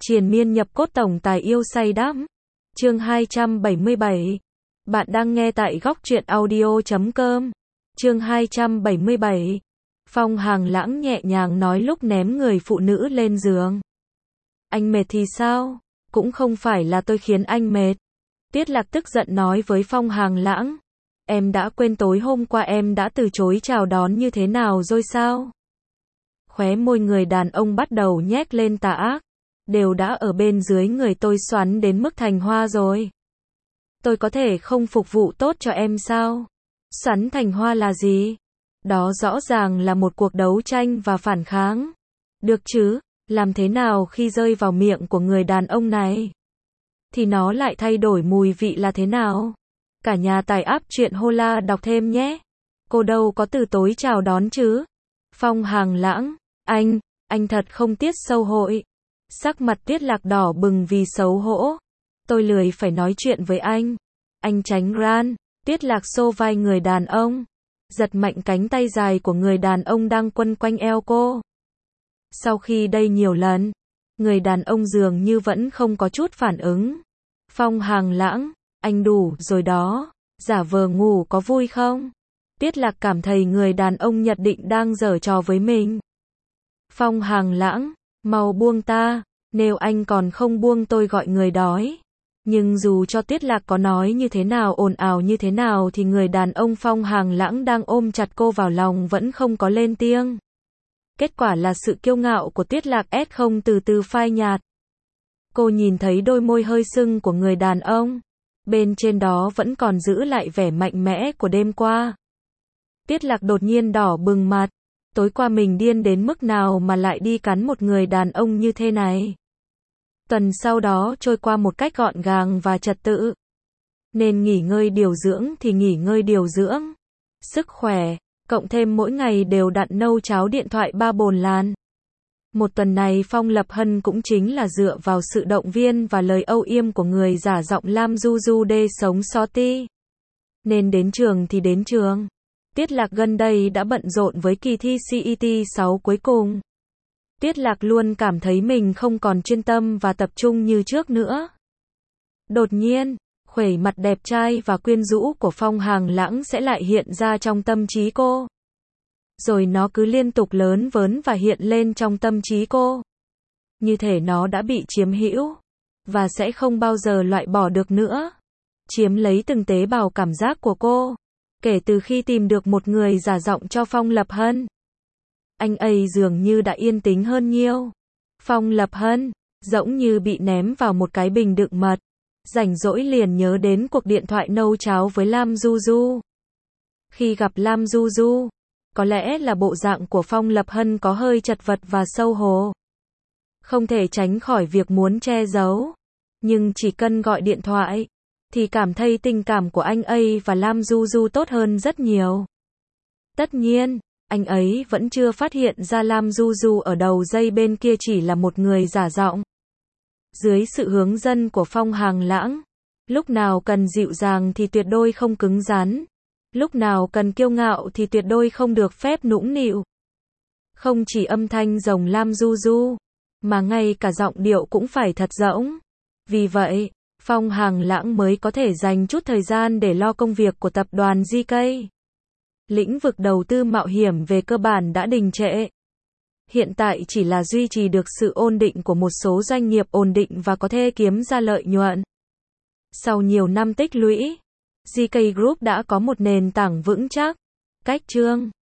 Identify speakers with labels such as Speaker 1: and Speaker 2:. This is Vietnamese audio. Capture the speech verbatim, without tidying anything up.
Speaker 1: Triền miên nhập cốt tổng tài yêu say đắm. Chương hai trăm bảy mươi bảy. Bạn đang nghe tại góc truyện audio chấm com. Chương hai trăm bảy mươi bảy. Phong Hàng Lãng nhẹ nhàng nói lúc ném người phụ nữ lên giường. Anh mệt thì sao? Cũng không phải là tôi khiến anh mệt. Tiết Lạc tức giận nói với Phong Hàng Lãng. Em đã quên tối hôm qua em đã từ chối chào đón như thế nào rồi sao? Khóe môi người đàn ông bắt đầu nhếch lên tà ác. Đều đã ở bên dưới người tôi xoắn đến mức thành hoa rồi. Tôi có thể không phục vụ tốt cho em sao? Xoắn thành hoa là gì? Đó rõ ràng là một cuộc đấu tranh và phản kháng. Được chứ, làm thế nào khi rơi vào miệng của người đàn ông này? Thì nó lại thay đổi mùi vị là thế nào? Cả nhà tài áp chuyện Hola đọc thêm nhé. Cô đâu có từ tối chào đón chứ? Phong Hàng Lãng, anh, anh thật không tiết sâu hội. Sắc mặt Tiết Lạc đỏ bừng vì xấu hổ. Tôi lười phải nói chuyện với anh. Anh tránh ran. Tiết Lạc xô vai người đàn ông. Giật mạnh cánh tay dài của người đàn ông đang quấn quanh eo cô. Sau khi đây nhiều lần, người đàn ông dường như vẫn không có chút phản ứng. Phong Hàng Lãng, anh đủ rồi đó. Giả vờ ngủ có vui không? Tiết Lạc cảm thấy người đàn ông nhận định đang giở trò với mình. Phong Hàng Lãng, mau buông ta, nếu anh còn không buông tôi gọi người đói. Nhưng dù cho Tiết Lạc có nói như thế nào ồn ào như thế nào thì người đàn ông Phong Hàng Lãng đang ôm chặt cô vào lòng vẫn không có lên tiếng. Kết quả là sự kiêu ngạo của Tiết Lạc ép không từ từ phai nhạt. Cô nhìn thấy đôi môi hơi sưng của người đàn ông. Bên trên đó vẫn còn giữ lại vẻ mạnh mẽ của đêm qua. Tiết Lạc đột nhiên đỏ bừng mặt. Tối qua mình điên đến mức nào mà lại đi cắn một người đàn ông như thế này. Tuần sau đó trôi qua một cách gọn gàng và trật tự. Nên nghỉ ngơi điều dưỡng thì nghỉ ngơi điều dưỡng. Sức khỏe, cộng thêm mỗi ngày đều đặn nâu cháo điện thoại ba bồn lan. Một tuần này Phong Lập Hân cũng chính là dựa vào sự động viên và lời âu yếm của người giả giọng Lam Du Du đê sống xó ti. Nên đến trường thì đến trường. Tiết Lạc gần đây đã bận rộn với kỳ thi xê e tê sáu cuối cùng. Tiết Lạc luôn cảm thấy mình không còn chuyên tâm và tập trung như trước nữa. Đột nhiên, khuỷu mặt đẹp trai và quyến rũ của Phong Hàng Lãng sẽ lại hiện ra trong tâm trí cô. Rồi nó cứ liên tục lớn vớn và hiện lên trong tâm trí cô. Như thể nó đã bị chiếm hữu, và sẽ không bao giờ loại bỏ được nữa. Chiếm lấy từng tế bào cảm giác của cô. Kể từ khi tìm được một người giả giọng cho Phong Lập Hân. Anh ấy dường như đã yên tĩnh hơn nhiều. Phong Lập Hân, giống như bị ném vào một cái bình đựng mật. Rảnh rỗi liền nhớ đến cuộc điện thoại nấu cháo với Lam Du Du. Khi gặp Lam Du Du, có lẽ là bộ dạng của Phong Lập Hân có hơi chật vật và xấu hổ. Không thể tránh khỏi việc muốn che giấu. Nhưng chỉ cần gọi điện thoại, thì cảm thấy tình cảm của anh ấy và Lam Du Du tốt hơn rất nhiều. Tất nhiên, anh ấy vẫn chưa phát hiện ra Lam Du Du ở đầu dây bên kia chỉ là một người giả giọng. Dưới sự hướng dẫn của Phong Hàng Lãng, lúc nào cần dịu dàng thì tuyệt đối không cứng rắn. Lúc nào cần kiêu ngạo thì tuyệt đối không được phép nũng nịu. Không chỉ âm thanh rồng Lam Du Du, mà ngay cả giọng điệu cũng phải thật rỗng. Vì vậy, Phong Hàng Lãng mới có thể dành chút thời gian để lo công việc của tập đoàn giê ca. Lĩnh vực đầu tư mạo hiểm về cơ bản đã đình trệ. Hiện tại chỉ là duy trì được sự ổn định của một số doanh nghiệp ổn định và có thể kiếm ra lợi nhuận. Sau nhiều năm tích lũy, giê ca Group đã có một nền tảng vững chắc. Cách chương